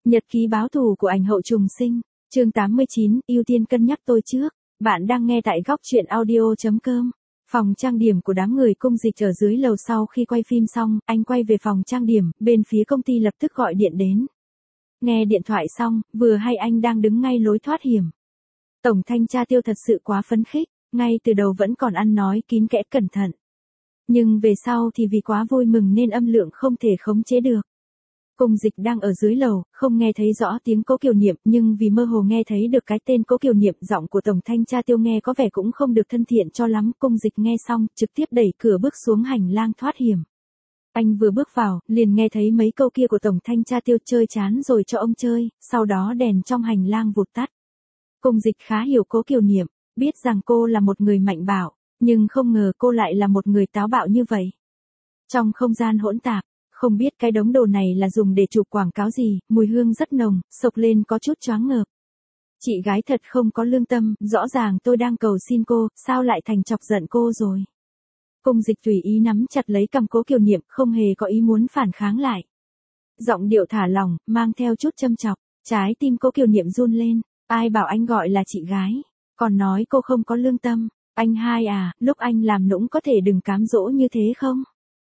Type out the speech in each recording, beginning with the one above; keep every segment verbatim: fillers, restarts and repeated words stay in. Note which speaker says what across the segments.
Speaker 1: Nhật ký báo thù của ảnh hậu trùng sinh, chương tám mươi chín, ưu tiên cân nhắc tôi trước. Bạn đang nghe tại góc truyện audio chấm com. Phòng trang điểm của đám người Cung Dịch ở dưới lầu. Sau khi quay phim xong, anh quay về phòng trang điểm, bên phía công ty lập tức gọi điện đến. Nghe điện thoại xong, vừa hay anh đang đứng ngay lối thoát hiểm. Tổng thanh tra Tiêu thật sự quá phấn khích, ngay từ đầu vẫn còn ăn nói kín kẽ cẩn thận. Nhưng về sau thì vì quá vui mừng nên âm lượng không thể khống chế được. Cung Dịch đang ở dưới lầu, không nghe thấy rõ tiếng Cố Kiều Niệm, nhưng vì mơ hồ nghe thấy được cái tên Cố Kiều Niệm, giọng của tổng thanh tra Tiêu nghe có vẻ cũng không được thân thiện cho lắm. Cung Dịch nghe xong, trực tiếp đẩy cửa bước xuống hành lang thoát hiểm. Anh vừa bước vào, liền nghe thấy mấy câu kia của tổng thanh tra Tiêu: chơi chán rồi cho ông chơi, sau đó đèn trong hành lang vụt tắt. Cung Dịch khá hiểu Cố Kiều Niệm, biết rằng cô là một người mạnh bạo, nhưng không ngờ cô lại là một người táo bạo như vậy. Trong không gian hỗn tạp, không biết cái đống đồ này là dùng để chụp quảng cáo gì, mùi hương rất nồng, xộc lên có chút choáng ngợp. Chị gái thật không có lương tâm, rõ ràng tôi đang cầu xin cô, sao lại thành chọc giận cô rồi. Cung Dịch tùy ý nắm chặt lấy cằm Cố Kiều Niệm, không hề có ý muốn phản kháng lại. Giọng điệu thả lỏng, mang theo chút châm chọc, trái tim Cố Kiều Niệm run lên. Ai bảo anh gọi là chị gái, còn nói cô không có lương tâm. Anh hai à, lúc anh làm nũng có thể đừng cám dỗ như thế không?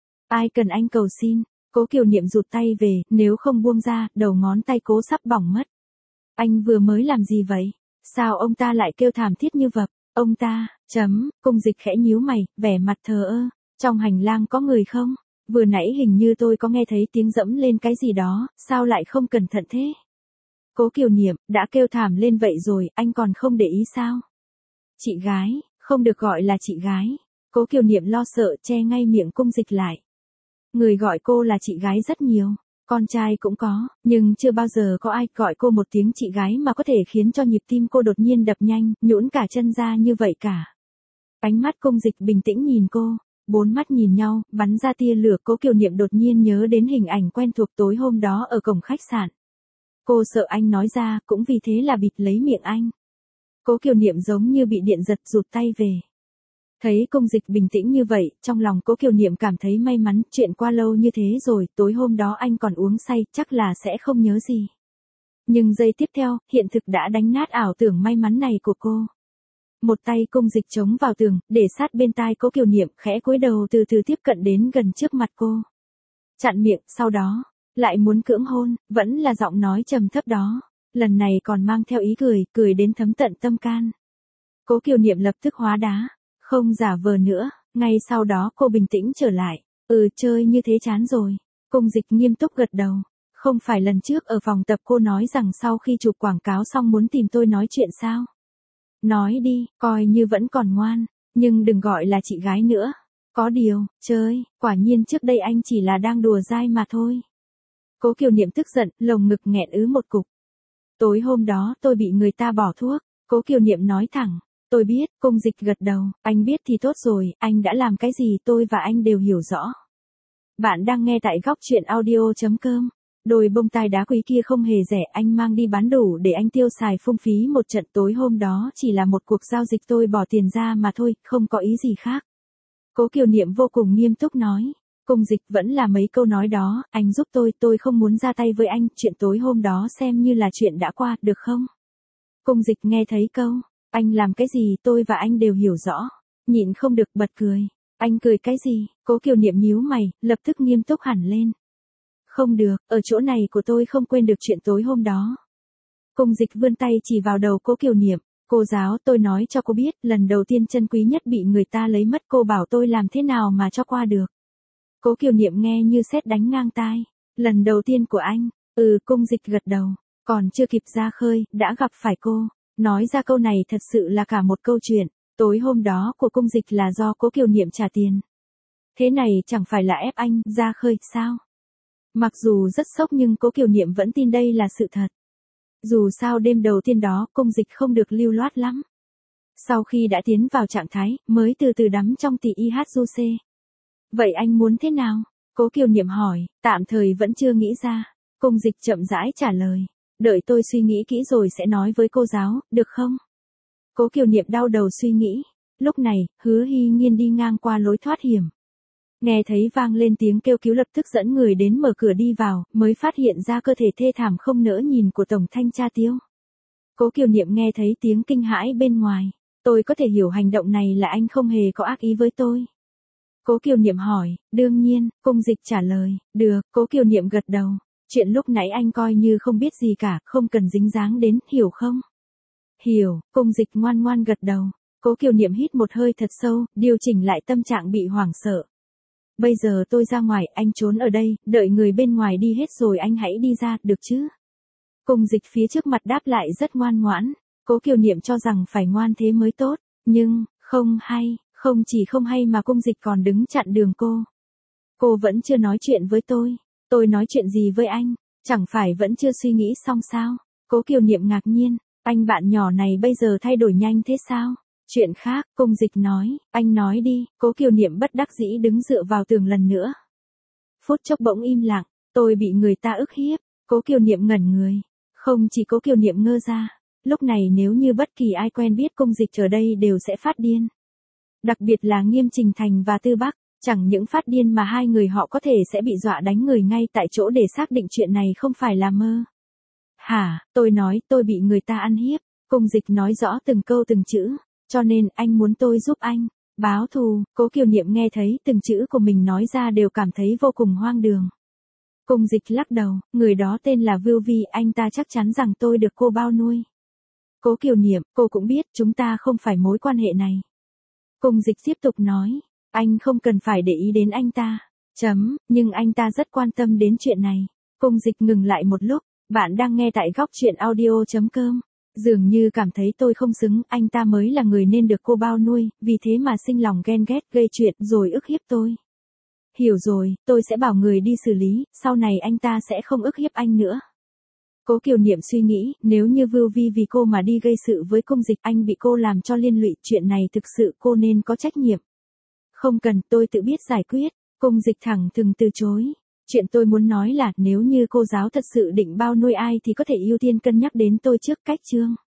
Speaker 1: Ai cần anh cầu xin. Cố Kiều Niệm rụt tay về, nếu không buông ra, đầu ngón tay cố sắp bỏng mất. Anh vừa mới làm gì vậy? Sao ông ta lại kêu thảm thiết như vậy? Ông ta, chấm, Cung Dịch khẽ nhíu mày, vẻ mặt thờ ơ. Trong hành lang có người không? Vừa nãy hình như tôi có nghe thấy tiếng dẫm lên cái gì đó, sao lại không cẩn thận thế? Cố Kiều Niệm, đã kêu thảm lên vậy rồi, anh còn không để ý sao? Chị gái, không được gọi là chị gái. Cố Kiều Niệm lo sợ che ngay miệng Cung Dịch lại. Người gọi cô là chị gái rất nhiều, con trai cũng có, nhưng chưa bao giờ có ai gọi cô một tiếng chị gái mà có thể khiến cho nhịp tim cô đột nhiên đập nhanh, nhũn cả chân ra như vậy cả. Ánh mắt Cung Dịch bình tĩnh nhìn cô, bốn mắt nhìn nhau, bắn ra tia lửa. Cố Kiều Niệm đột nhiên nhớ đến hình ảnh quen thuộc tối hôm đó ở cổng khách sạn. Cô sợ anh nói ra, cũng vì thế là bịt lấy miệng anh. Cố Kiều Niệm giống như bị điện giật rụt tay về. Thấy Cung Dịch bình tĩnh như vậy, trong lòng Cố Kiều Niệm cảm thấy may mắn, chuyện qua lâu như thế rồi, tối hôm đó anh còn uống say, chắc là sẽ không nhớ gì. Nhưng giây tiếp theo, hiện thực đã đánh nát ảo tưởng may mắn này của cô. Một tay Cung Dịch chống vào tường, để sát bên tai Cố Kiều Niệm, khẽ cúi đầu từ từ tiếp cận đến gần trước mặt cô. Chặn miệng, sau đó, lại muốn cưỡng hôn, vẫn là giọng nói trầm thấp đó. Lần này còn mang theo ý cười, cười đến thấm tận tâm can. Cố Kiều Niệm lập tức hóa đá. Không giả vờ nữa, ngay sau đó cô bình tĩnh trở lại. Ừ, chơi như thế chán rồi. Cung Dịch nghiêm túc gật đầu. Không phải lần trước ở phòng tập cô nói rằng sau khi chụp quảng cáo xong muốn tìm tôi nói chuyện sao? Nói đi, coi như vẫn còn ngoan, nhưng đừng gọi là chị gái nữa. Có điều, chơi, quả nhiên trước đây anh chỉ là đang đùa dai mà thôi. Cố Kiều Niệm tức giận, lồng ngực nghẹn ứ một cục. Tối hôm đó tôi bị người ta bỏ thuốc. Cố Kiều Niệm nói thẳng. Tôi biết. Cung Dịch gật đầu, anh biết thì tốt rồi, anh đã làm cái gì tôi và anh đều hiểu rõ. Bạn đang nghe tại góc truyện audio chấm com. Đôi bông tai đá quý kia không hề rẻ, anh mang đi bán đủ để anh tiêu xài phung phí một trận. Tối hôm đó chỉ là một cuộc giao dịch tôi bỏ tiền ra mà thôi, không có ý gì khác. Cố Kiều Niệm vô cùng nghiêm túc nói. Cung Dịch vẫn là mấy câu nói đó, anh giúp tôi, tôi không muốn ra tay với anh, chuyện tối hôm đó xem như là chuyện đã qua, được không? Cung Dịch nghe thấy câu, anh làm cái gì tôi và anh đều hiểu rõ, nhịn không được bật cười. Anh cười cái gì? Cố Kiều Niệm nhíu mày, lập tức nghiêm túc hẳn lên. Không được, ở chỗ này của tôi không quên được chuyện tối hôm đó. Cung Dịch vươn tay chỉ vào đầu Cố Kiều Niệm. Cô giáo, tôi nói cho cô biết, lần đầu tiên chân quý nhất bị người ta lấy mất, cô bảo tôi làm thế nào mà cho qua được. Cố Kiều Niệm nghe như sét đánh ngang tai. Lần đầu tiên của anh. Ừ, Cung Dịch gật đầu. Còn chưa kịp ra khơi, đã gặp phải cô. Nói ra câu này thật sự là cả một câu chuyện. Tối hôm đó của Cung Dịch là do Cố Kiều Niệm trả tiền. Thế này chẳng phải là ép anh ra khơi sao? Mặc dù rất sốc nhưng Cố Kiều Niệm vẫn tin đây là sự thật. Dù sao đêm đầu tiên đó Cung Dịch không được lưu loát lắm. Sau khi đã tiến vào trạng thái, mới từ từ đắm trong tỷ y hát du xê. Vậy anh muốn thế nào? Cố Kiều Niệm hỏi, tạm thời vẫn chưa nghĩ ra. Cung Dịch chậm rãi trả lời. Đợi tôi suy nghĩ kỹ rồi sẽ nói với cô giáo, được không? Cố Kiều Niệm đau đầu suy nghĩ. Lúc này, Hứa Hy Nhiên đi ngang qua lối thoát hiểm. Nghe thấy vang lên tiếng kêu cứu lập tức dẫn người đến mở cửa đi vào, mới phát hiện ra cơ thể thê thảm không nỡ nhìn của Tổng Thanh tra Tiêu. Cố Kiều Niệm nghe thấy tiếng kinh hãi bên ngoài. Tôi có thể hiểu hành động này là anh không hề có ác ý với tôi. Cố Kiều Niệm hỏi, đương nhiên, Cung Dịch trả lời, được, Cố Kiều Niệm gật đầu. Chuyện lúc nãy anh coi như không biết gì cả, không cần dính dáng đến, hiểu không? Hiểu, Cung Dịch ngoan ngoan gật đầu. Cố Kiều Niệm hít một hơi thật sâu, điều chỉnh lại tâm trạng bị hoảng sợ. Bây giờ tôi ra ngoài, anh trốn ở đây, đợi người bên ngoài đi hết rồi anh hãy đi ra, được chứ? Cung Dịch phía trước mặt đáp lại rất ngoan ngoãn. Cố Kiều Niệm cho rằng phải ngoan thế mới tốt, nhưng, không hay, không chỉ không hay mà Cung Dịch còn đứng chặn đường cô. Cô vẫn chưa nói chuyện với tôi, tôi nói chuyện gì với anh, chẳng phải vẫn chưa suy nghĩ xong sao? Cố Kiều Niệm ngạc nhiên, anh bạn nhỏ này bây giờ thay đổi nhanh thế sao? Chuyện khác, Cung Dịch nói, anh nói đi, Cố Kiều Niệm bất đắc dĩ đứng dựa vào tường lần nữa. Phút chốc bỗng im lặng, tôi bị người ta ức hiếp, Cố Kiều Niệm ngẩn người, không chỉ Cố Kiều Niệm ngơ ra. Lúc này nếu như bất kỳ ai quen biết Cung Dịch ở đây đều sẽ phát điên. Đặc biệt là Nghiêm Trình Thành và Tư Bắc, chẳng những phát điên mà hai người họ có thể sẽ bị dọa đánh người ngay tại chỗ để xác định chuyện này không phải là mơ. Hả, tôi nói tôi bị người ta ăn hiếp, Cung Dịch nói rõ từng câu từng chữ, cho nên anh muốn tôi giúp anh, báo thù. Cố Kiều Niệm nghe thấy từng chữ của mình nói ra đều cảm thấy vô cùng hoang đường. Cung Dịch lắc đầu, người đó tên là Vưu Vi, anh ta chắc chắn rằng tôi được cô bao nuôi. Cố Kiều Niệm, cô cũng biết chúng ta không phải mối quan hệ này. Cung Dịch tiếp tục nói, anh không cần phải để ý đến anh ta. Chấm, nhưng anh ta rất quan tâm đến chuyện này. Cung Dịch ngừng lại một lúc, bạn đang nghe tại góc truyện audio.com. Dường như cảm thấy tôi không xứng, anh ta mới là người nên được cô bao nuôi, vì thế mà sinh lòng ghen ghét gây chuyện rồi ức hiếp tôi. Hiểu rồi, tôi sẽ bảo người đi xử lý, sau này anh ta sẽ không ức hiếp anh nữa. Cố Kiều Niệm suy nghĩ, nếu như Vưu Vi vì cô mà đi gây sự với Cung Dịch, anh bị cô làm cho liên lụy, chuyện này thực sự cô nên có trách nhiệm. Không cần, tôi tự biết giải quyết. Cung Dịch thẳng thừng từ chối. Chuyện tôi muốn nói là, nếu như cô giáo thật sự định bao nuôi ai thì có thể ưu tiên cân nhắc đến tôi trước, cách chương.